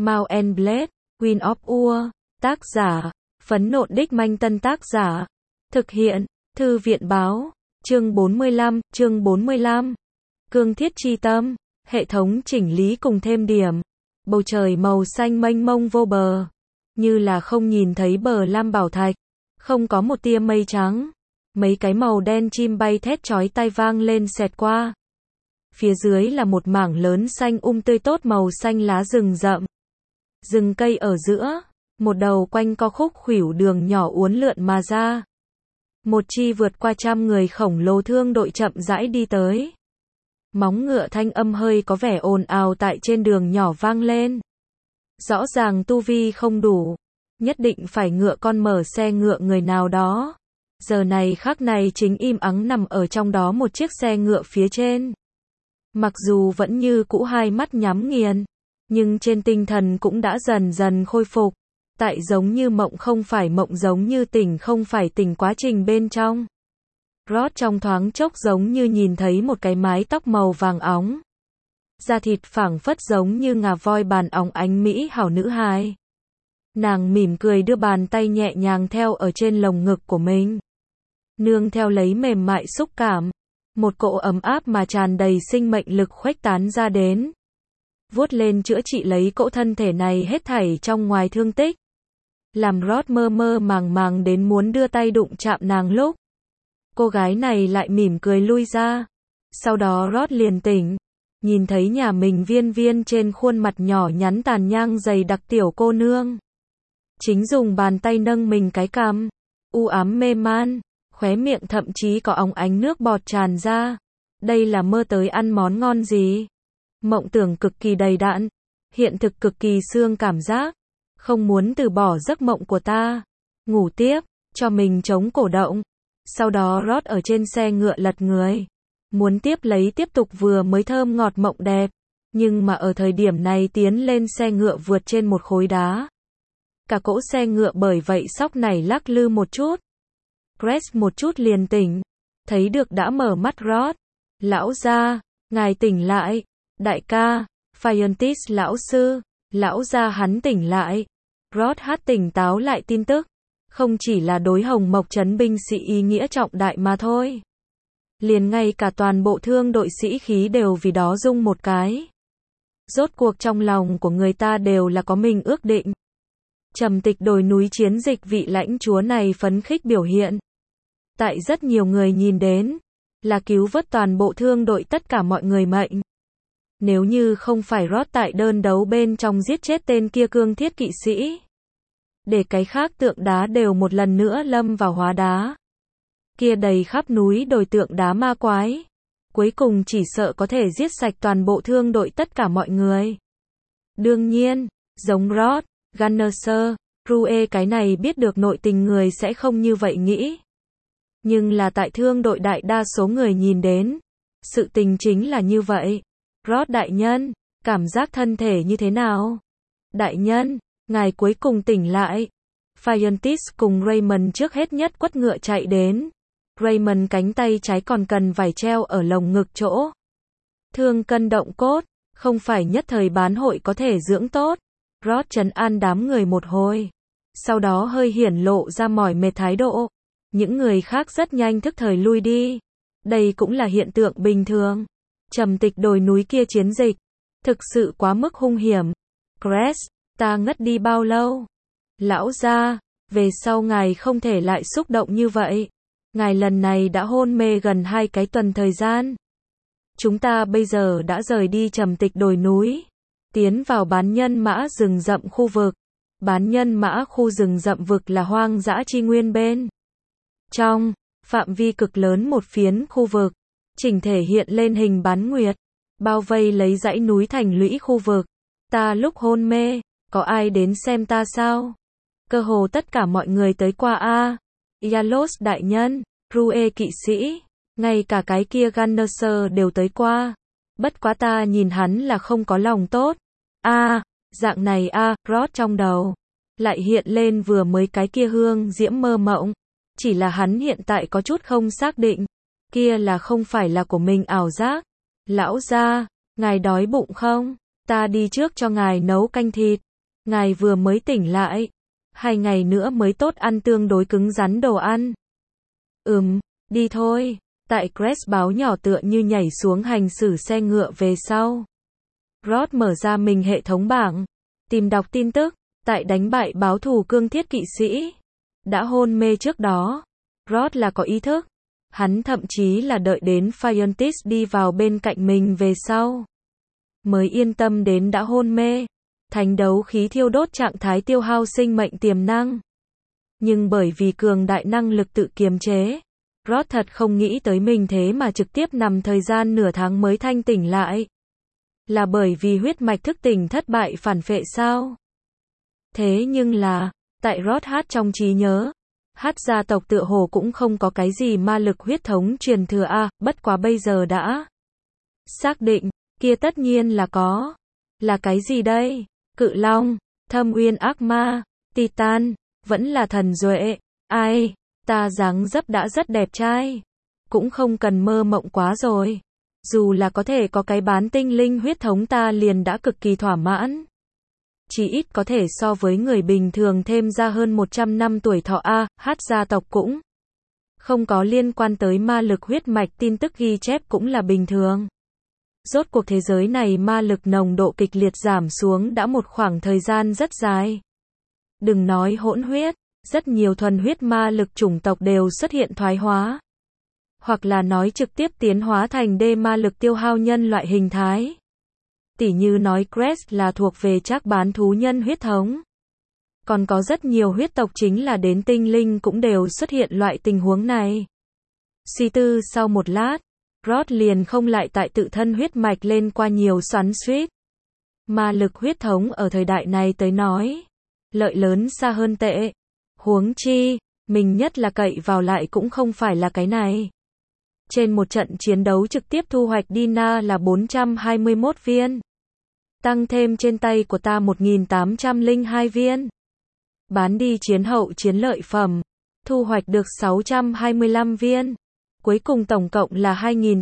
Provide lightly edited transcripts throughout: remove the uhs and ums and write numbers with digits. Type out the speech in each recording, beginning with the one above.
Mount and Blade, Queen of Ur, tác giả, Phấn Nộn Đích Manh Tân tác giả, thực hiện, Thư viện báo, chương 45, Cương thiết chi tâm, hệ thống chỉnh lý cùng thêm điểm, bầu trời màu xanh mênh mông vô bờ, như là không nhìn thấy bờ lam bảo thạch, không có một tia mây trắng, mấy cái màu đen chim bay thét chói tai vang lên xẹt qua. Phía dưới là một mảng lớn xanh tươi tốt màu xanh lá rừng rậm. Rừng cây ở giữa, một đầu quanh co khúc khuỷu đường nhỏ uốn lượn mà ra. Một chi vượt qua 100 người khổng lồ thương đội chậm rãi đi tới. Móng ngựa thanh âm hơi có vẻ ồn ào tại trên đường nhỏ vang lên. Rõ ràng tu vi không đủ, nhất định phải ngựa con mở xe ngựa người nào đó. Giờ này khắc này chính im ắng nằm ở trong đó một chiếc xe ngựa phía trên. Mặc dù vẫn như cũ hai mắt nhắm nghiền, nhưng trên tinh thần cũng đã dần dần khôi phục. Tại giống như mộng không phải mộng, giống như tỉnh không phải tỉnh quá trình bên trong. Rod trong thoáng chốc giống như nhìn thấy một cái mái tóc màu vàng óng. Da thịt phảng phất giống như ngà voi bàn óng ánh mỹ hảo nữ hài. Nàng mỉm cười đưa bàn tay nhẹ nhàng theo ở trên lồng ngực của mình. Nương theo lấy mềm mại xúc cảm. Một cỗ ấm áp mà tràn đầy sinh mệnh lực khuếch tán ra đến. Vuốt lên chữa trị lấy cỗ thân thể này hết thảy trong ngoài thương tích. Làm Rod mơ mơ màng màng đến muốn đưa tay đụng chạm nàng lúc. Cô gái này lại mỉm cười lui ra. Sau đó Rod liền tỉnh. Nhìn thấy nhà mình viên viên trên khuôn mặt nhỏ nhắn tàn nhang dày đặc tiểu cô nương. Chính dùng bàn tay nâng mình cái cằm. U ám mê man. Khóe miệng thậm chí có óng ánh nước bọt tràn ra. Đây là mơ tới ăn món ngon gì? Mộng tưởng cực kỳ đầy đặn. Hiện thực cực kỳ xương cảm giác. Không muốn từ bỏ giấc mộng của ta. Ngủ tiếp, cho mình chống cổ động. Sau đó Rod ở trên xe ngựa lật người. Muốn tiếp tục vừa mới thơm ngọt mộng đẹp. Nhưng mà ở thời điểm này tiến lên xe ngựa vượt trên một khối đá. Cả cỗ xe ngựa bởi vậy sóc nảy lắc lư một chút. Crest một chút liền tỉnh. Thấy được đã mở mắt Rod. Lão gia, ngài tỉnh lại. Đại ca, Phiontis lão sư. Lão gia hắn tỉnh lại. Rod tỉnh táo lại tin tức. Không chỉ là đối Hồng Mộc trấn binh sĩ ý nghĩa trọng đại mà thôi. Liền ngay cả toàn bộ thương đội sĩ khí đều vì đó rung một cái. Rốt cuộc trong lòng của người ta đều là có mình ước định. Trầm tịch đồi núi chiến dịch vị lãnh chúa này phấn khích biểu hiện. Tại rất nhiều người nhìn đến, là cứu vớt toàn bộ thương đội tất cả mọi người mệnh. Nếu như không phải Rod tại đơn đấu bên trong giết chết tên kia cương thiết kỵ sĩ. Để cái khác tượng đá đều một lần nữa lâm vào hóa đá. Kia đầy khắp núi đồi tượng đá ma quái. Cuối cùng chỉ sợ có thể giết sạch toàn bộ thương đội tất cả mọi người. Đương nhiên, giống Rod, Gunner, Rue cái này biết được nội tình người sẽ không như vậy nghĩ. Nhưng là tại thương đội đại đa số người nhìn đến. Sự tình chính là như vậy. Rod đại nhân, cảm giác thân thể như thế nào? Đại nhân, ngài cuối cùng tỉnh lại. Phiontis cùng Raymond trước hết nhất quất ngựa chạy đến. Raymond cánh tay trái còn cần vải treo ở lồng ngực chỗ. Thương cân động cốt, không phải nhất thời bán hội có thể dưỡng tốt. Rod trấn an đám người một hồi. Sau đó hơi hiển lộ ra mỏi mệt thái độ. Những người khác rất nhanh thức thời lui đi. Đây cũng là hiện tượng bình thường. Trầm tịch đồi núi kia chiến dịch. Thực sự quá mức hung hiểm. Crest, ta ngất đi bao lâu? Lão gia, về sau ngài không thể lại xúc động như vậy. Ngài lần này đã hôn mê gần 2 cái tuần thời gian. Chúng ta bây giờ đã rời đi trầm tịch đồi núi. Tiến vào bán nhân mã rừng rậm khu vực. Bán nhân mã khu rừng rậm vực là hoang dã chi nguyên bên. Trong, phạm vi cực lớn một phiến khu vực. Chỉnh thể hiện lên hình bán nguyệt. Bao vây lấy dãy núi thành lũy khu vực. Ta lúc hôn mê, có ai đến xem ta sao? Cơ hồ tất cả mọi người tới qua a. Yalos đại nhân, Rue kỵ sĩ, ngay cả cái kia Gunner đều tới qua. Bất quá ta nhìn hắn là không có lòng tốt. Dạng này Rod trong đầu. Lại hiện lên vừa mới cái kia hương diễm mơ mộng. Chỉ là hắn hiện tại có chút không xác định. Kia là không phải là của mình ảo giác. Lão gia, ngài đói bụng không? Ta đi trước cho ngài nấu canh thịt. ngài vừa mới tỉnh lại. 2 ngày nữa mới tốt ăn tương đối cứng rắn đồ ăn. Đi thôi. Tại Crest báo nhỏ tựa như nhảy xuống hành xử xe ngựa về sau. Rod mở ra mình hệ thống bảng. Tìm đọc tin tức. Tại đánh bại báo thù cương thiết kỵ sĩ. Đã hôn mê trước đó. Rod là có ý thức. Hắn thậm chí là đợi đến Fiontis đi vào bên cạnh mình về sau. Mới yên tâm đến đã hôn mê. Thánh đấu khí thiêu đốt trạng thái tiêu hao sinh mệnh tiềm năng. Nhưng bởi vì cường đại năng lực tự kiềm chế. Rod thật không nghĩ tới mình thế mà trực tiếp nằm thời gian nửa tháng mới thanh tỉnh lại. Là bởi vì huyết mạch thức tỉnh thất bại phản phệ sao? Thế nhưng là, tại Rod hát trong trí nhớ, hát gia tộc tựa hồ cũng không có cái gì ma lực huyết thống truyền thừa bất quá bây giờ đã xác định, kia tất nhiên là có. Là cái gì đây? Cự long, thâm uyên ác ma, Titan, vẫn là thần duệ, ai? Ta dáng dấp đã rất đẹp trai. Cũng không cần mơ mộng quá rồi. Dù là có thể có cái bán tinh linh huyết thống ta liền đã cực kỳ thỏa mãn. Chỉ ít có thể so với người bình thường thêm ra hơn 100 năm tuổi thọ hát gia tộc cũng không có liên quan tới ma lực huyết mạch tin tức ghi chép cũng là bình thường. Rốt cuộc thế giới này ma lực nồng độ kịch liệt giảm xuống đã một khoảng thời gian rất dài. Đừng nói hỗn huyết, rất nhiều thuần huyết ma lực chủng tộc đều xuất hiện thoái hóa. Hoặc là nói trực tiếp tiến hóa thành đê ma lực tiêu hao nhân loại hình thái. Tỉ như nói Crest là thuộc về trác bán thú nhân huyết thống. Còn có rất nhiều huyết tộc chính là đến tinh linh cũng đều xuất hiện loại tình huống này. Suy tư sau một lát, Rod liền không lại tại tự thân huyết mạch lên qua nhiều xoắn xuýt. Ma lực huyết thống ở thời đại này tới nói, lợi lớn xa hơn tệ. Huống chi, mình nhất là cậy vào lại cũng không phải là cái này. Trên một trận chiến đấu trực tiếp thu hoạch Dina là 421 viên. Tăng thêm trên tay của ta 1802 viên. Bán đi chiến hậu chiến lợi phẩm. Thu hoạch được 625 viên. Cuối cùng tổng cộng là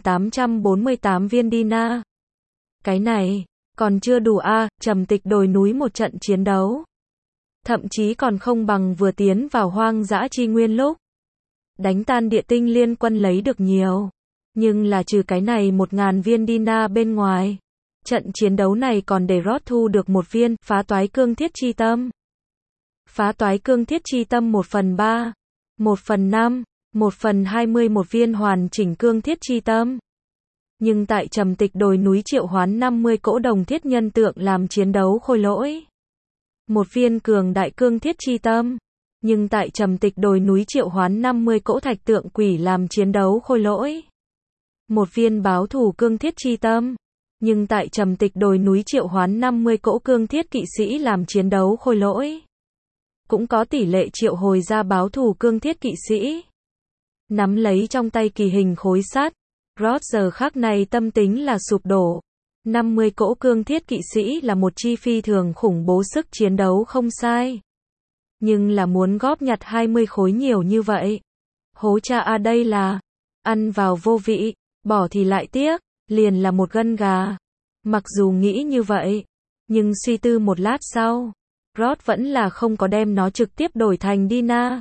2848 viên Dina. Cái này, còn chưa đủ trầm tịch đồi núi một trận chiến đấu. Thậm chí còn không bằng vừa tiến vào hoang dã chi nguyên lúc. Đánh tan địa tinh liên quân lấy được nhiều. Nhưng là trừ cái này 1000 viên Dina bên ngoài. Trận chiến đấu này còn để Rod thu được một viên phá toái cương thiết chi tâm. Phá toái cương thiết chi tâm 1/3, 1/5, 1/20 một viên hoàn chỉnh cương thiết chi tâm. Nhưng tại trầm tịch đồi núi triệu hoán 50 cỗ đồng thiết nhân tượng làm chiến đấu khôi lỗi. Một viên cường đại cương thiết chi tâm. Nhưng tại trầm tịch đồi núi triệu hoán 50 cỗ thạch tượng quỷ làm chiến đấu khôi lỗi. Một viên báo thù cương thiết chi tâm. Nhưng tại trầm tịch đồi núi triệu hoán 50 cỗ cương thiết kỵ sĩ làm chiến đấu khôi lỗi. Cũng có tỷ lệ triệu hồi ra báo thù cương thiết kỵ sĩ. Nắm lấy trong tay kỳ hình khối sắt, Rod giờ khắc này tâm tính là sụp đổ. 50 cỗ cương thiết kỵ sĩ là một chi phi thường khủng bố sức chiến đấu không sai. Nhưng là muốn góp nhặt 20 khối nhiều như vậy. Hố cha đây là ăn vào vô vị, bỏ thì lại tiếc, liền là một gân gà. Mặc dù nghĩ như vậy, nhưng suy tư một lát sau, Rod vẫn là không có đem nó trực tiếp đổi thành Dina,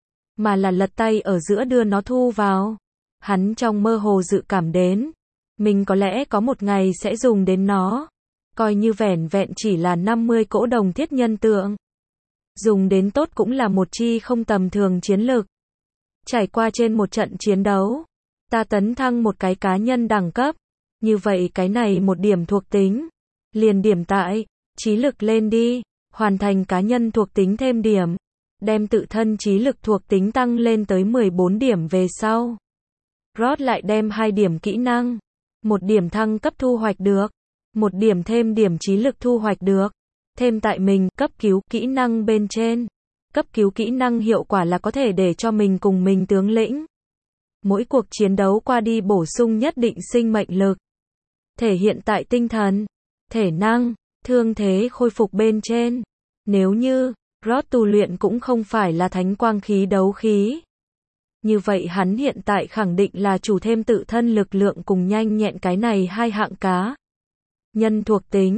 mà là lật tay ở giữa đưa nó thu vào. Hắn trong mơ hồ dự cảm đến, mình có lẽ có một ngày sẽ dùng đến nó, coi như vẻn vẹn chỉ là 50 cỗ đồng thiết nhân tượng. Dùng đến tốt cũng là một chi không tầm thường chiến lực. Trải qua trên một trận chiến đấu, ta tấn thăng một cái cá nhân đẳng cấp. Như vậy cái này một điểm thuộc tính. Liền điểm tại, trí lực lên đi, hoàn thành cá nhân thuộc tính thêm điểm. Đem tự thân trí lực thuộc tính tăng lên tới 14 điểm về sau. Rod lại đem 2 điểm kỹ năng. 1 điểm thăng cấp thu hoạch được. 1 điểm thêm điểm trí lực thu hoạch được. Thêm tại mình, cấp cứu kỹ năng bên trên. Cấp cứu kỹ năng hiệu quả là có thể để cho mình cùng mình tướng lĩnh. Mỗi cuộc chiến đấu qua đi bổ sung nhất định sinh mệnh lực. Thể hiện tại tinh thần, thể năng, thương thế khôi phục bên trên. Nếu như, Rod tu luyện cũng không phải là thánh quang khí đấu khí. Như vậy hắn hiện tại khẳng định là chủ thêm tự thân lực lượng cùng nhanh nhẹn cái này 2 hạng cá. Nhân thuộc tính,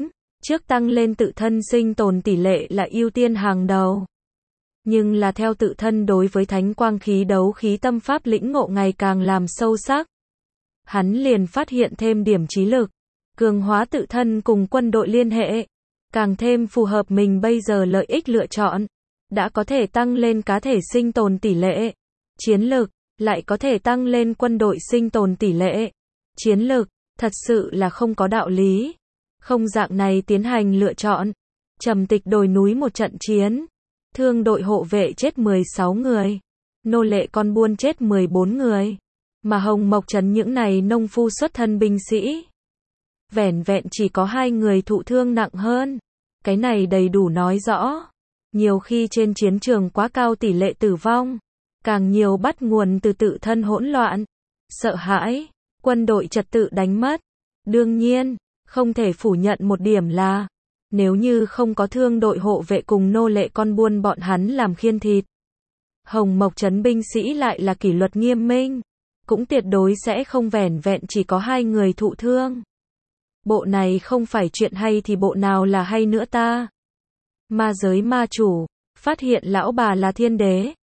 trước tăng lên tự thân sinh tồn tỷ lệ là ưu tiên hàng đầu. Nhưng là theo tự thân đối với thánh quang khí đấu khí tâm pháp lĩnh ngộ ngày càng làm sâu sắc. Hắn liền phát hiện thêm điểm trí lực, cường hóa tự thân cùng quân đội liên hệ, càng thêm phù hợp mình bây giờ lợi ích lựa chọn, đã có thể tăng lên cá thể sinh tồn tỷ lệ, chiến lực, lại có thể tăng lên quân đội sinh tồn tỷ lệ, chiến lực, thật sự là không có đạo lý. Không dạng này tiến hành lựa chọn. Trầm Tịch đồi núi một trận chiến, thương đội hộ vệ chết 16 người, nô lệ con buôn chết 14 người, mà Hồng Mộc Trấn những này nông phu xuất thân binh sĩ, vẻn vẹn chỉ có 2 người thụ thương nặng hơn. Cái này đầy đủ nói rõ, nhiều khi trên chiến trường quá cao tỷ lệ tử vong, càng nhiều bắt nguồn từ tự thân hỗn loạn, sợ hãi, quân đội trật tự đánh mất. Đương nhiên, không thể phủ nhận một điểm là, nếu như không có thương đội hộ vệ cùng nô lệ con buôn bọn hắn làm khiên thịt, Hồng Mộc Trấn binh sĩ lại là kỷ luật nghiêm minh, cũng tuyệt đối sẽ không vẻn vẹn chỉ có 2 người thụ thương. Bộ này không phải chuyện hay thì bộ nào là hay nữa ta? Ma giới ma chủ, phát hiện lão bà là thiên đế,